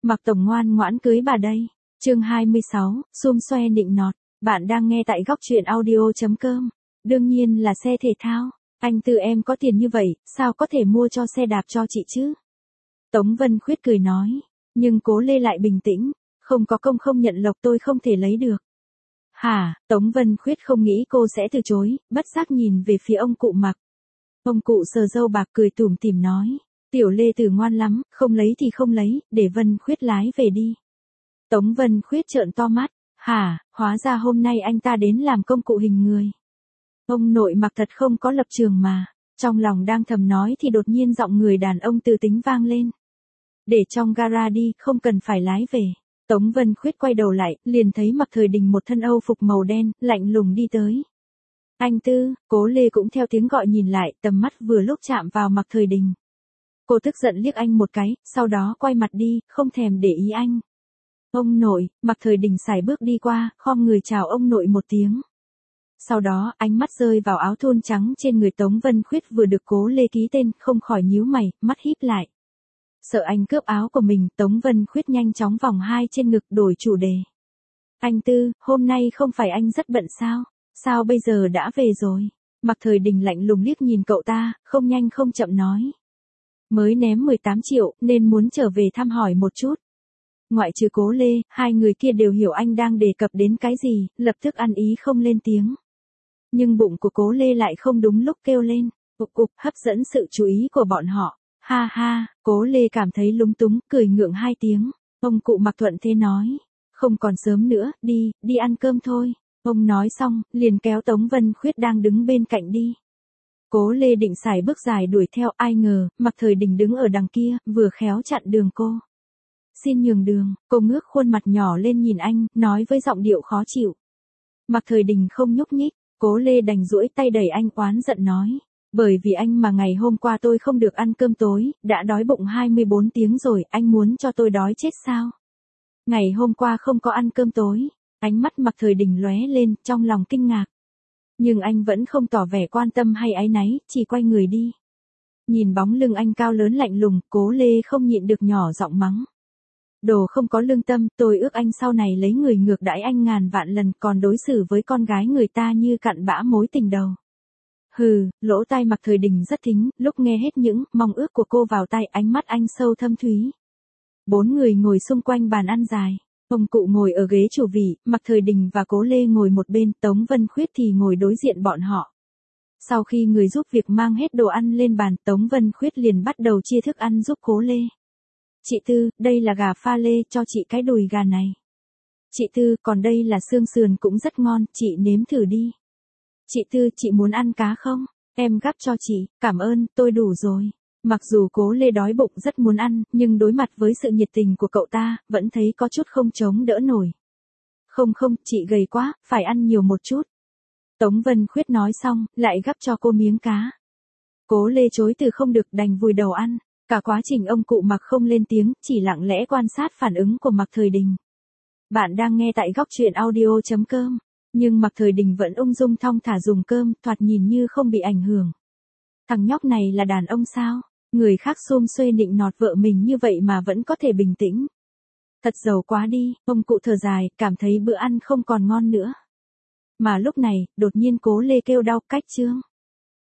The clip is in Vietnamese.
Mạc Tổng ngoan ngoãn cưới bà đây. Chương 26, xum xoe nịnh nọt. Bạn đang nghe tại góc truyện audio.com. Đương nhiên là xe thể thao. Anh Tư em có tiền như vậy, sao có thể mua cho xe đạp cho chị chứ? Tống Vân Khuyết cười nói. Nhưng Cố Lê lại bình tĩnh. Không có công không nhận lộc tôi không thể lấy được. Hả? Tống Vân Khuyết không nghĩ cô sẽ từ chối, bất giác nhìn về phía ông cụ Mạc. Ông cụ sờ râu bạc cười tủm tỉm nói. Tiểu Lê Tử ngoan lắm, không lấy thì không lấy, để Vân Khuyết lái về đi. Tống Vân Khuyết trợn to mắt. Hả, hóa ra hôm nay anh ta đến làm công cụ hình người. Ông nội Mạc thật không có lập trường mà. Trong lòng đang thầm nói thì đột nhiên giọng người đàn ông từ tính vang lên. Để trong gara đi, không cần phải lái về. Tống Vân Khuyết quay đầu lại, liền thấy Mạc Thời Đình một thân âu phục màu đen, lạnh lùng đi tới. Anh Tư, Cố Lê cũng theo tiếng gọi nhìn lại, tầm mắt vừa lúc chạm vào Mạc Thời Đình. Cô tức giận liếc anh một cái, sau đó quay mặt đi, không thèm để ý anh. Ông nội, Mạc Thời Đình sải bước đi qua, khom người chào ông nội một tiếng. Sau đó, ánh mắt rơi vào áo thun trắng trên người Tống Vân Khuyết vừa được Cố Lê ký tên, không khỏi nhíu mày, mắt híp lại. Sợ anh cướp áo của mình, Tống Vân Khuyết nhanh chóng vòng hai trên ngực đổi chủ đề. Anh Tư, hôm nay không phải anh rất bận sao? Sao bây giờ đã về rồi? Mạc Thời Đình lạnh lùng liếc nhìn cậu ta, không nhanh không chậm nói. Mới ném 18 triệu, nên muốn trở về thăm hỏi một chút. Ngoại trừ Cố Lê, hai người kia đều hiểu anh đang đề cập đến cái gì, lập tức ăn ý không lên tiếng. Nhưng bụng của Cố Lê lại không đúng lúc kêu lên, cục cục hấp dẫn sự chú ý của bọn họ. Ha ha, Cố Lê cảm thấy lúng túng, cười ngượng hai tiếng. Ông cụ Mạc thuận thế nói. Không còn sớm nữa, đi ăn cơm thôi. Ông nói xong, liền kéo Tống Vân Khuyết đang đứng bên cạnh đi. Cố Lê định sải bước dài đuổi theo, ai ngờ, Mạc Thời Đình đứng ở đằng kia, vừa khéo chặn đường cô. Xin nhường đường, cô ngước khuôn mặt nhỏ lên nhìn anh, nói với giọng điệu khó chịu. Mạc Thời Đình không nhúc nhích, Cố Lê đành duỗi tay đẩy anh oán giận nói. Bởi vì anh mà ngày hôm qua tôi không được ăn cơm tối, đã đói bụng 24 tiếng rồi, anh muốn cho tôi đói chết sao? Ngày hôm qua không có ăn cơm tối, ánh mắt Mạc Thời Đình lóe lên, trong lòng kinh ngạc. Nhưng anh vẫn không tỏ vẻ quan tâm hay áy náy, chỉ quay người đi. Nhìn bóng lưng anh cao lớn lạnh lùng, Cố Lê không nhịn được nhỏ giọng mắng. Đồ không có lương tâm, tôi ước anh sau này lấy người ngược đãi anh ngàn vạn lần, còn đối xử với con gái người ta như cặn bã mối tình đầu. Hừ, lỗ tai Mạc Thời Đình rất thính, lúc nghe hết những mong ước của cô vào tai, ánh mắt anh sâu thâm thúy. Bốn người ngồi xung quanh bàn ăn dài. Ông cụ ngồi ở ghế chủ vị, Mạc Thời Đình và Cố Lê ngồi một bên, Tống Vân Khuyết thì ngồi đối diện bọn họ. Sau khi người giúp việc mang hết đồ ăn lên bàn, Tống Vân Khuyết liền bắt đầu chia thức ăn giúp Cố Lê. Chị Tư, đây là gà pha lê, cho chị cái đùi gà này. Chị Tư, còn đây là xương sườn cũng rất ngon, chị nếm thử đi. Chị Tư, chị muốn ăn cá không? Em gắp cho chị, cảm ơn, tôi đủ rồi. Mặc dù Cố Lê đói bụng rất muốn ăn, nhưng đối mặt với sự nhiệt tình của cậu ta, vẫn thấy có chút không chống đỡ nổi. Không, chị gầy quá, phải ăn nhiều một chút. Tống Vân Khuyết nói xong, lại gắp cho cô miếng cá. Cố Lê chối từ không được, đành vùi đầu ăn. Cả quá trình ông cụ Mạc không lên tiếng, chỉ lặng lẽ quan sát phản ứng của Mạc Thời Đình. Bạn đang nghe tại góc truyện audio.com. Nhưng Mạc Thời Đình vẫn ung dung thong thả dùng cơm, thoạt nhìn như không bị ảnh hưởng. Thằng nhóc này là đàn ông sao? Người khác xum xuê nịnh nọt vợ mình như vậy mà vẫn có thể bình tĩnh. Thật giàu quá đi, ông cụ thở dài, cảm thấy bữa ăn không còn ngon nữa. Mà lúc này, đột nhiên Cố Lê kêu đau, cách chương.